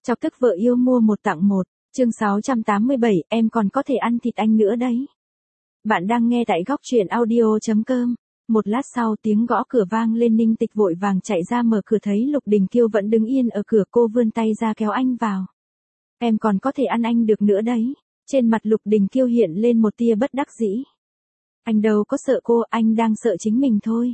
Chọc tức vợ yêu mua một tặng một, chương 687, em còn có thể ăn thịt anh nữa đấy. Bạn đang nghe tại góc truyện audio.com. Một lát sau tiếng gõ cửa vang lên, Ninh Tịch vội vàng chạy ra mở cửa thấy Lục Đình Kiêu vẫn đứng yên ở cửa, cô vươn tay ra kéo anh vào. Em còn có thể ăn anh được nữa đấy. Trên mặt Lục Đình Kiêu hiện lên một tia bất đắc dĩ. Anh đâu có sợ cô, anh đang sợ chính mình thôi.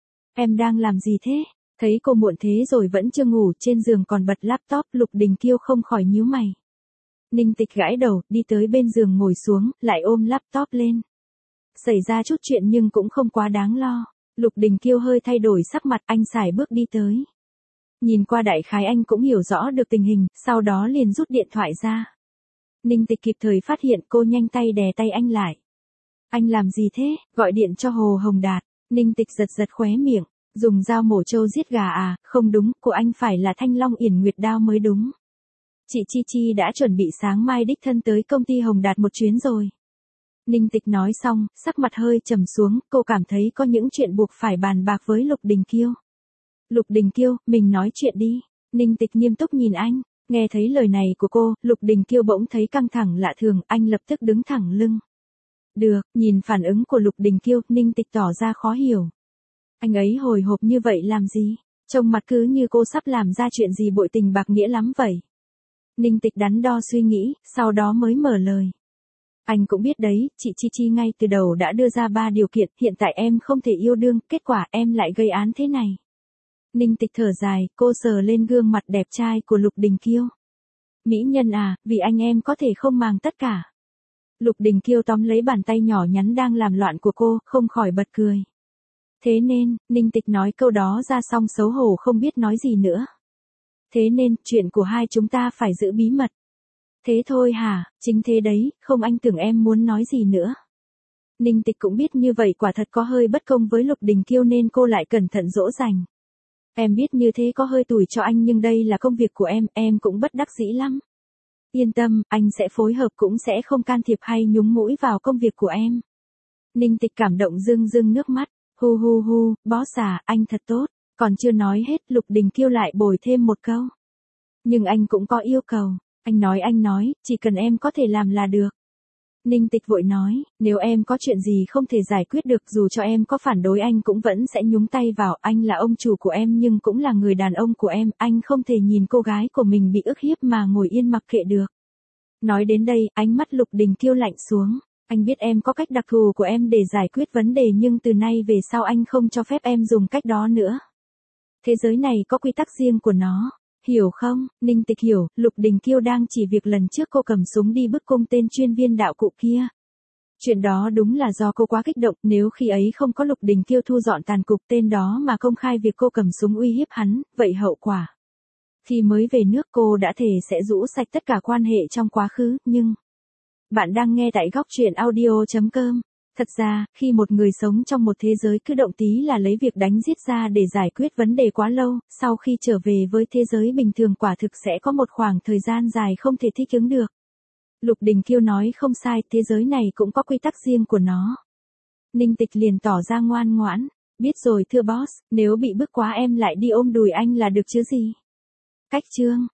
Em đang làm gì thế? Thấy cô muộn thế rồi vẫn chưa ngủ, trên giường còn bật laptop, Lục Đình Kiêu không khỏi nhíu mày. Ninh Tịch gãi đầu, đi tới bên giường ngồi xuống, lại ôm laptop lên. Xảy ra chút chuyện nhưng cũng không quá đáng lo. Lục Đình Kiêu hơi thay đổi sắc mặt, anh sải bước đi tới. Nhìn qua đại khái anh cũng hiểu rõ được tình hình, sau đó liền rút điện thoại ra. Ninh Tịch kịp thời phát hiện, cô nhanh tay đè tay anh lại. Anh làm gì thế? Gọi điện cho Hồ Hồng Đạt. Ninh Tịch giật giật khóe miệng. Dùng dao mổ trâu giết gà à? Không đúng, của anh phải là Thanh Long Yển Nguyệt đao mới đúng. Chị Chi Chi đã chuẩn bị sáng mai đích thân tới công ty Hồng Đạt một chuyến rồi. Ninh Tịch nói xong, sắc mặt hơi trầm xuống, cô cảm thấy có những chuyện buộc phải bàn bạc với Lục Đình Kiêu. Lục Đình Kiêu, mình nói chuyện đi. Ninh Tịch nghiêm túc nhìn anh, nghe thấy lời này của cô, Lục Đình Kiêu bỗng thấy căng thẳng lạ thường, anh lập tức đứng thẳng lưng. Được, nhìn phản ứng của Lục Đình Kiêu, Ninh Tịch tỏ ra khó hiểu. Anh ấy hồi hộp như vậy làm gì? Trông mặt cứ như cô sắp làm ra chuyện gì bội tình bạc nghĩa lắm vậy. Ninh Tịch đắn đo suy nghĩ, sau đó mới mở lời. Anh cũng biết đấy, chị Chi Chi ngay từ đầu đã đưa ra 3 điều kiện, hiện tại em không thể yêu đương, kết quả em lại gây án thế này. Ninh Tịch thở dài, cô sờ lên gương mặt đẹp trai của Lục Đình Kiêu. Mỹ nhân à, vì anh em có thể không màng tất cả. Lục Đình Kiêu tóm lấy bàn tay nhỏ nhắn đang làm loạn của cô, không khỏi bật cười. Thế nên, Ninh Tịch nói câu đó ra xong xấu hổ không biết nói gì nữa. Thế nên, chuyện của hai chúng ta phải giữ bí mật. Thế thôi hả, chính thế đấy, không anh tưởng em muốn nói gì nữa. Ninh Tịch cũng biết như vậy quả thật có hơi bất công với Lục Đình Kiêu nên cô lại cẩn thận dỗ dành. Em biết như thế có hơi tủi cho anh nhưng đây là công việc của em cũng bất đắc dĩ lắm. Yên tâm, anh sẽ phối hợp cũng sẽ không can thiệp hay nhúng mũi vào công việc của em. Ninh Tịch cảm động rưng rưng nước mắt. Hu hu hu, boss à, anh thật tốt. Còn chưa nói hết, Lục Đình Kiêu lại bồi thêm một câu. Nhưng anh cũng có yêu cầu. Anh nói, chỉ cần em có thể làm là được. Ninh Tịch vội nói, nếu em có chuyện gì không thể giải quyết được dù cho em có phản đối anh cũng vẫn sẽ nhúng tay vào. Anh là ông chủ của em nhưng cũng là người đàn ông của em. Anh không thể nhìn cô gái của mình bị ức hiếp mà ngồi yên mặc kệ được. Nói đến đây, ánh mắt Lục Đình Kiêu lạnh xuống. Anh biết em có cách đặc thù của em để giải quyết vấn đề nhưng từ nay về sau anh không cho phép em dùng cách đó nữa. Thế giới này có quy tắc riêng của nó. Hiểu không? Ninh Tịch hiểu, Lục Đình Kiêu đang chỉ việc lần trước cô cầm súng đi bức cung tên chuyên viên đạo cụ kia. Chuyện đó đúng là do cô quá kích động, nếu khi ấy không có Lục Đình Kiêu thu dọn tàn cục tên đó mà công khai việc cô cầm súng uy hiếp hắn, vậy hậu quả. Khi mới về nước cô đã thề sẽ rũ sạch tất cả quan hệ trong quá khứ, nhưng... Bạn đang nghe tại góc truyện audio.com. Thật ra, khi một người sống trong một thế giới cứ động tí là lấy việc đánh giết ra để giải quyết vấn đề quá lâu, sau khi trở về với thế giới bình thường quả thực sẽ có một khoảng thời gian dài không thể thích ứng được. Lục Đình Kiêu nói không sai, thế giới này cũng có quy tắc riêng của nó. Ninh Tịch liền tỏ ra ngoan ngoãn. Biết rồi thưa boss, nếu bị bức quá em lại đi ôm đùi anh là được chứ gì. Cách chương.